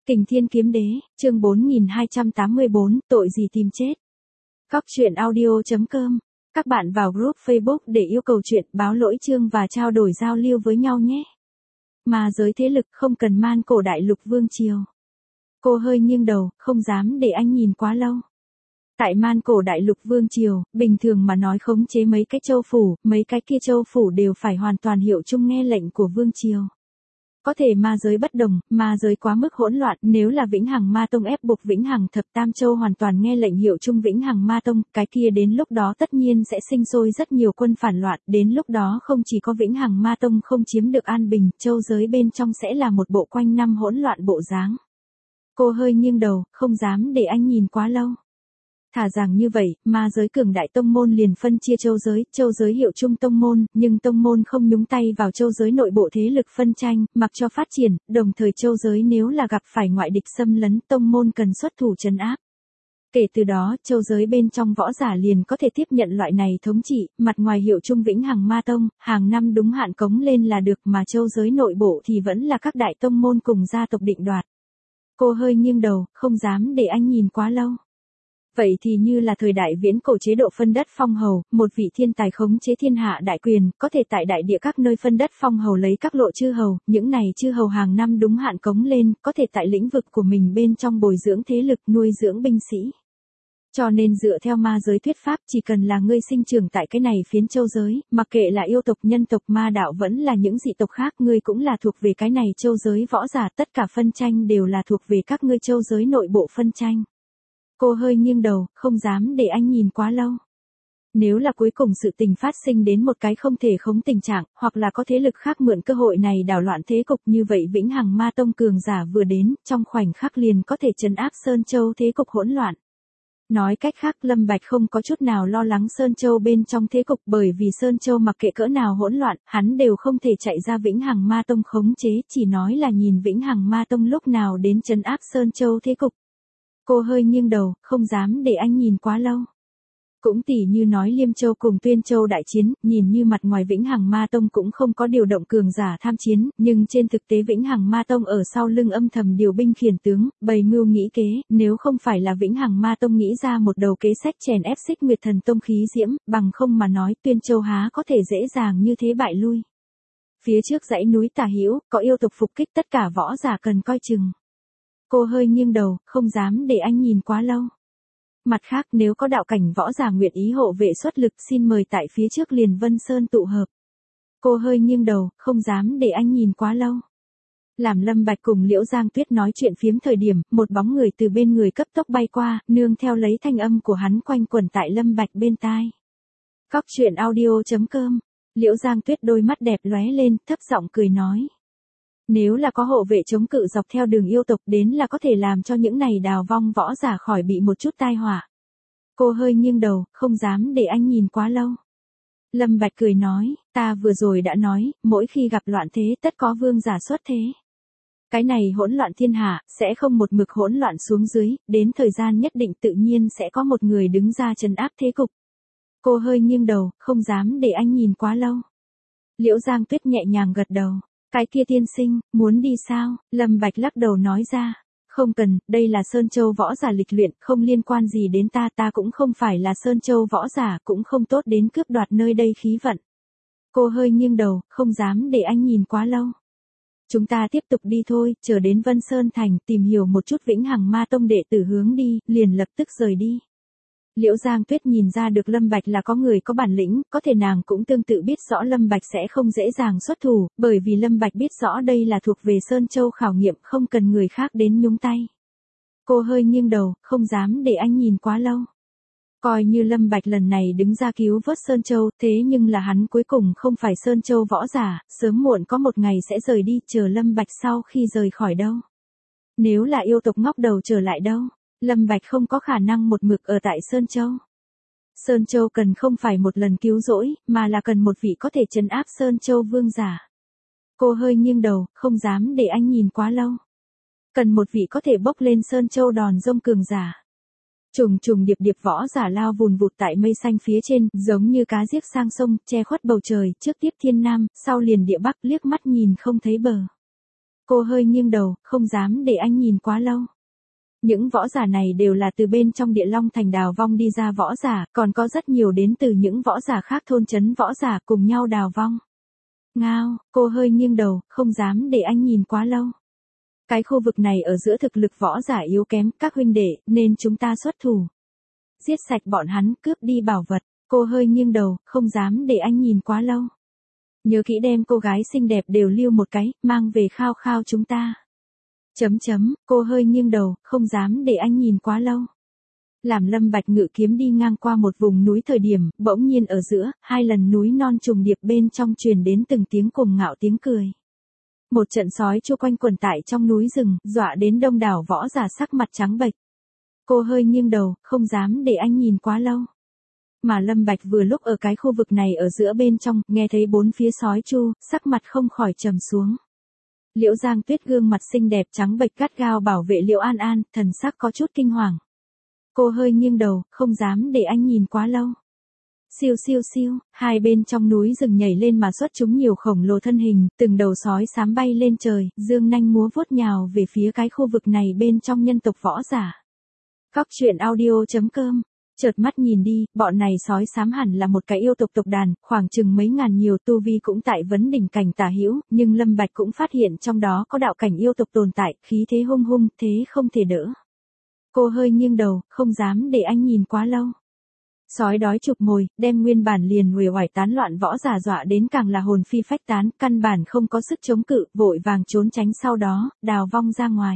Kình Thiên Kiếm Đế, chương 4284, tội gì tìm chết. Góc truyện audio.com. Các bạn vào group Facebook để yêu cầu chuyện, báo lỗi chương và trao đổi giao lưu với nhau nhé. Mà giới thế lực không cần man cổ đại lục vương triều. Cô hơi nghiêng đầu, không dám để anh nhìn quá lâu. Tại man cổ đại lục vương triều, bình thường mà nói khống chế mấy cái châu phủ, mấy cái kia châu phủ đều phải hoàn toàn hiệu chung nghe lệnh của vương triều. Có thể ma giới bất đồng, ma giới quá mức hỗn loạn, nếu là Vĩnh Hằng Ma Tông ép buộc Vĩnh Hằng Thập Tam Châu hoàn toàn nghe lệnh hiệu chung Vĩnh Hằng Ma Tông, cái kia đến lúc đó tất nhiên sẽ sinh sôi rất nhiều quân phản loạn, đến lúc đó không chỉ có Vĩnh Hằng Ma Tông không chiếm được an bình, châu giới bên trong sẽ là một bộ quanh năm hỗn loạn bộ dáng. Cô hơi nghiêng đầu, không dám để anh nhìn quá lâu. Thả rằng như vậy, ma giới cường đại tông môn liền phân chia châu giới hiệu chung tông môn, nhưng tông môn không nhúng tay vào châu giới nội bộ thế lực phân tranh, mặc cho phát triển, đồng thời châu giới nếu là gặp phải ngoại địch xâm lấn, tông môn cần xuất thủ trấn áp. Kể từ đó, châu giới bên trong võ giả liền có thể tiếp nhận loại này thống trị, mặt ngoài hiệu chung Vĩnh Hằng Ma Tông, hàng năm đúng hạn cống lên là được, mà châu giới nội bộ thì vẫn là các đại tông môn cùng gia tộc định đoạt. Cô hơi nghiêng đầu, không dám để anh nhìn quá lâu. Vậy thì như là thời đại viễn cổ chế độ phân đất phong hầu, một vị thiên tài khống chế thiên hạ đại quyền, có thể tại đại địa các nơi phân đất phong hầu lấy các lộ chư hầu, những này chư hầu hàng năm đúng hạn cống lên, có thể tại lĩnh vực của mình bên trong bồi dưỡng thế lực, nuôi dưỡng binh sĩ. Cho nên dựa theo ma giới thuyết pháp, chỉ cần là ngươi sinh trưởng tại cái này phiến châu giới, mặc kệ là yêu tộc, nhân tộc, ma đạo vẫn là những dị tộc khác, ngươi cũng là thuộc về cái này châu giới võ giả, tất cả phân tranh đều là thuộc về các ngươi châu giới nội bộ phân tranh. Cô hơi nghiêng đầu, không dám để anh nhìn quá lâu. Nếu là cuối cùng sự tình phát sinh đến một cái không thể khống tình trạng, hoặc là có thế lực khác mượn cơ hội này đảo loạn thế cục, như vậy Vĩnh Hằng Ma Tông cường giả vừa đến, trong khoảnh khắc liền có thể trấn áp Sơn Châu thế cục hỗn loạn. Nói cách khác, Lâm Bạch không có chút nào lo lắng Sơn Châu bên trong thế cục, bởi vì Sơn Châu mặc kệ cỡ nào hỗn loạn, hắn đều không thể chạy ra Vĩnh Hằng Ma Tông khống chế, chỉ nói là nhìn Vĩnh Hằng Ma Tông lúc nào đến trấn áp Sơn Châu thế cục. Cô hơi nghiêng đầu, không dám để anh nhìn quá lâu. Cũng tỉ như nói Liêm Châu cùng Tuyên Châu đại chiến, nhìn như mặt ngoài Vĩnh Hằng Ma Tông cũng không có điều động cường giả tham chiến, nhưng trên thực tế Vĩnh Hằng Ma Tông ở sau lưng âm thầm điều binh khiển tướng, bày mưu nghĩ kế, nếu không phải là Vĩnh Hằng Ma Tông nghĩ ra một đầu kế sách chèn ép Xích Nguyệt Thần Tông khí diễm, bằng không mà nói Tuyên Châu há có thể dễ dàng như thế bại lui. Phía trước dãy núi Tà Hữu, có yêu tộc phục kích, tất cả võ giả cần coi chừng. Cô hơi nghiêng đầu, không dám để anh nhìn quá lâu. Mặt khác, nếu có đạo cảnh võ giả nguyện ý hộ vệ xuất lực, xin mời tại phía trước liền Vân Sơn tụ hợp. Cô hơi nghiêng đầu, không dám để anh nhìn quá lâu. Làm Lâm Bạch cùng Liễu Giang Tuyết nói chuyện phiếm thời điểm, một bóng người từ bên người cấp tốc bay qua, nương theo lấy thanh âm của hắn quanh quẩn tại Lâm Bạch bên tai. Góc truyện audio.com. Liễu Giang Tuyết đôi mắt đẹp lóe lên, thấp giọng cười nói. Nếu là có hộ vệ chống cự dọc theo đường yêu tộc đến là có thể làm cho những này đào vong võ giả khỏi bị một chút tai họa. Cô hơi nghiêng đầu, không dám để anh nhìn quá lâu. Lâm Bạch cười nói, ta vừa rồi đã nói, mỗi khi gặp loạn thế tất có vương giả xuất thế. Cái này hỗn loạn thiên hạ, sẽ không một mực hỗn loạn xuống dưới, đến thời gian nhất định tự nhiên sẽ có một người đứng ra trấn áp thế cục. Cô hơi nghiêng đầu, không dám để anh nhìn quá lâu. Liễu Giang Tuyết nhẹ nhàng gật đầu. Cái kia tiên sinh, muốn đi sao? Lâm Bạch lắc đầu nói ra. Không cần, đây là Sơn Châu võ giả lịch luyện, không liên quan gì đến ta cũng không phải là Sơn Châu võ giả, cũng không tốt đến cướp đoạt nơi đây khí vận. Cô hơi nghiêng đầu, không dám để anh nhìn quá lâu. Chúng ta tiếp tục đi thôi, chờ đến Vân Sơn Thành, tìm hiểu một chút Vĩnh Hằng Ma Tông đệ tử hướng đi, liền lập tức rời đi. Liễu Giang Tuyết nhìn ra được Lâm Bạch là có người có bản lĩnh, có thể nàng cũng tương tự biết rõ Lâm Bạch sẽ không dễ dàng xuất thủ, bởi vì Lâm Bạch biết rõ đây là thuộc về Sơn Châu khảo nghiệm, không cần người khác đến nhúng tay. Cô hơi nghiêng đầu, không dám để anh nhìn quá lâu. Coi như Lâm Bạch lần này đứng ra cứu vớt Sơn Châu, thế nhưng là hắn cuối cùng không phải Sơn Châu võ giả, sớm muộn có một ngày sẽ rời đi, chờ Lâm Bạch sau khi rời khỏi đâu. Nếu là yêu tộc ngóc đầu trở lại đâu. Lâm Bạch không có khả năng một mực ở tại Sơn Châu. Sơn Châu cần không phải một lần cứu rỗi, mà là cần một vị có thể trấn áp Sơn Châu vương giả. Cô hơi nghiêng đầu, không dám để anh nhìn quá lâu. Cần một vị có thể bốc lên Sơn Châu đòn rông cường giả. Trùng trùng điệp điệp võ giả lao vùn vụt tại mây xanh phía trên, giống như cá giết sang sông, che khuất bầu trời, trước tiếp thiên nam, sau liền địa bắc, liếc mắt nhìn không thấy bờ. Cô hơi nghiêng đầu, không dám để anh nhìn quá lâu. Những võ giả này đều là từ bên trong Địa Long Thành đào vong đi ra võ giả, còn có rất nhiều đến từ những võ giả khác thôn trấn võ giả cùng nhau đào vong. Ngao, cô hơi nghiêng đầu, không dám để anh nhìn quá lâu. Cái khu vực này ở giữa thực lực võ giả yếu kém, các huynh đệ, nên chúng ta xuất thủ. Giết sạch bọn hắn, cướp đi bảo vật. Cô hơi nghiêng đầu, không dám để anh nhìn quá lâu. Nhớ kỹ đem cô gái xinh đẹp đều lưu một cái, mang về khao khao chúng ta. Cô hơi nghiêng đầu, không dám để anh nhìn quá lâu. Làm Lâm Bạch ngự kiếm đi ngang qua một vùng núi thời điểm, bỗng nhiên ở giữa, hai lần núi non trùng điệp bên trong truyền đến từng tiếng cuồng ngạo tiếng cười. Một trận sói chu quanh quẩn tại trong núi rừng, dọa đến đông đảo võ giả sắc mặt trắng bệch. Cô hơi nghiêng đầu, không dám để anh nhìn quá lâu. Mà Lâm Bạch vừa lúc ở cái khu vực này ở giữa bên trong, nghe thấy bốn phía sói chu, sắc mặt không khỏi trầm xuống. Liễu Giang Tuyết gương mặt xinh đẹp trắng bệch gắt gao bảo vệ Liễu An An, thần sắc có chút kinh hoàng. Cô hơi nghiêng đầu, không dám để anh nhìn quá lâu. Siêu siêu siêu, hai bên trong núi rừng nhảy lên mà xuất chúng nhiều khổng lồ thân hình, từng đầu sói xám bay lên trời, dương nanh múa vuốt nhào về phía cái khu vực này bên trong nhân tộc võ giả. Cóc truyện audio.com. Chợt mắt nhìn đi, bọn này sói xám hẳn là một cái yêu tộc tộc đàn, khoảng chừng mấy ngàn nhiều tu vi cũng tại vấn đỉnh cảnh tả hữu, nhưng Lâm Bạch cũng phát hiện trong đó có đạo cảnh yêu tộc tồn tại, khí thế hung hung, thế không thể đỡ. Cô hơi nghiêng đầu, không dám để anh nhìn quá lâu. Sói đói chụp mồi, đem nguyên bản liền uể oải tán loạn võ giả dọa đến càng là hồn phi phách tán, căn bản không có sức chống cự, vội vàng trốn tránh sau đó, đào vong ra ngoài.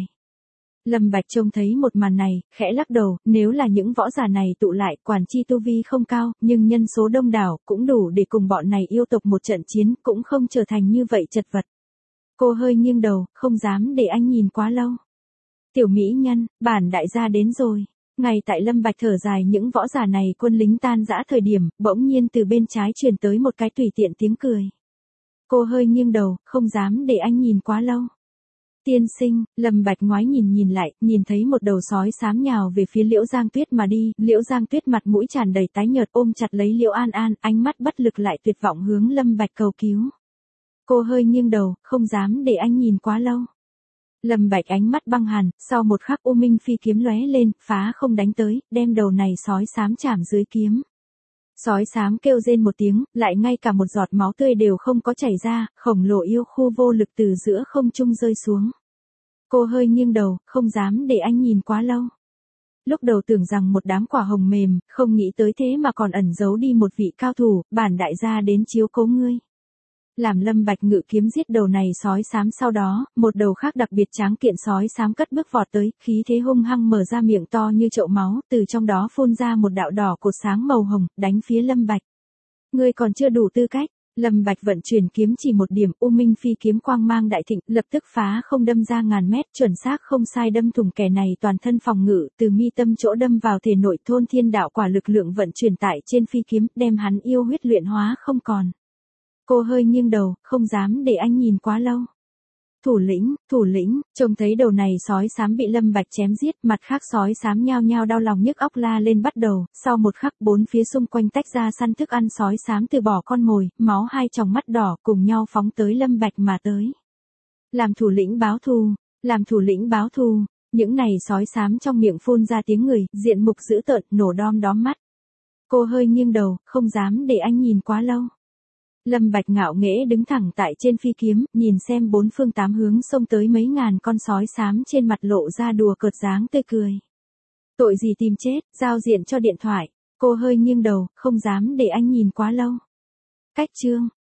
Lâm Bạch trông thấy một màn này, khẽ lắc đầu, nếu là những võ giả này tụ lại, quản chi tu vi không cao, nhưng nhân số đông đảo, cũng đủ để cùng bọn này yêu tộc một trận chiến, cũng không trở thành như vậy chật vật. Cô hơi nghiêng đầu, không dám để anh nhìn quá lâu. Tiểu mỹ nhân, bản đại gia đến rồi. Ngay tại Lâm Bạch thở dài những võ giả này quân lính tan rã thời điểm, bỗng nhiên từ bên trái truyền tới một cái tùy tiện tiếng cười. Cô hơi nghiêng đầu, không dám để anh nhìn quá lâu. Tiên sinh, Lâm Bạch ngoái nhìn lại, nhìn thấy một đầu sói xám nhào về phía Liễu Giang Tuyết mà đi, Liễu Giang Tuyết mặt mũi tràn đầy tái nhợt ôm chặt lấy Liễu An An, ánh mắt bất lực lại tuyệt vọng hướng Lâm Bạch cầu cứu. Cô hơi nghiêng đầu, không dám để anh nhìn quá lâu. Lâm Bạch ánh mắt băng hàn, sau một khắc U Minh phi kiếm lóe lên, phá không đánh tới, đem đầu này sói xám chạm dưới kiếm. Sói xám kêu rên một tiếng, lại ngay cả một giọt máu tươi đều không có chảy ra, khổng lồ yêu khu vô lực từ giữa không trung rơi xuống. Cô hơi nghiêng đầu, không dám để anh nhìn quá lâu. Lúc đầu tưởng rằng một đám quả hồng mềm, không nghĩ tới thế mà còn ẩn giấu đi một vị cao thủ, bản đại gia đến chiếu cố ngươi. Làm Lâm Bạch ngự kiếm giết đầu này sói xám sau đó, một đầu khác đặc biệt tráng kiện sói xám cất bước vọt tới, khí thế hung hăng mở ra miệng to như chậu máu, từ trong đó phun ra một đạo đỏ cột sáng màu hồng, đánh phía Lâm Bạch. Ngươi còn chưa đủ tư cách. Lâm Bạch vận chuyển kiếm chỉ một điểm, U Minh phi kiếm quang mang đại thịnh, lập tức phá không đâm ra ngàn mét, chuẩn xác không sai đâm thủng kẻ này toàn thân phòng ngự, từ mi tâm chỗ đâm vào thể nội thôn thiên đạo quả lực lượng vận chuyển tại trên phi kiếm, đem hắn yêu huyết luyện hóa không còn. Cô hơi nghiêng đầu, không dám để anh nhìn quá lâu. Thủ lĩnh, trông thấy đầu này sói xám bị Lâm Bạch chém giết, mặt khác sói xám nhao nhao đau lòng nhức óc la lên bắt đầu, sau một khắc bốn phía xung quanh tách ra săn thức ăn sói xám từ bỏ con mồi, máu hai tròng mắt đỏ cùng nhau phóng tới Lâm Bạch mà tới. Làm thủ lĩnh báo thù, những này sói xám trong miệng phun ra tiếng người, diện mục dữ tợn, nổ đom đóm mắt. Cô hơi nghiêng đầu, không dám để anh nhìn quá lâu. Lâm Bạch ngạo nghễ đứng thẳng tại trên phi kiếm, nhìn xem bốn phương tám hướng xông tới mấy ngàn con sói xám trên mặt lộ ra đùa cợt dáng tươi cười. Tội gì tìm chết, giao diện cho điện thoại. Cô hơi nghiêng đầu, không dám để anh nhìn quá lâu. Cách chương.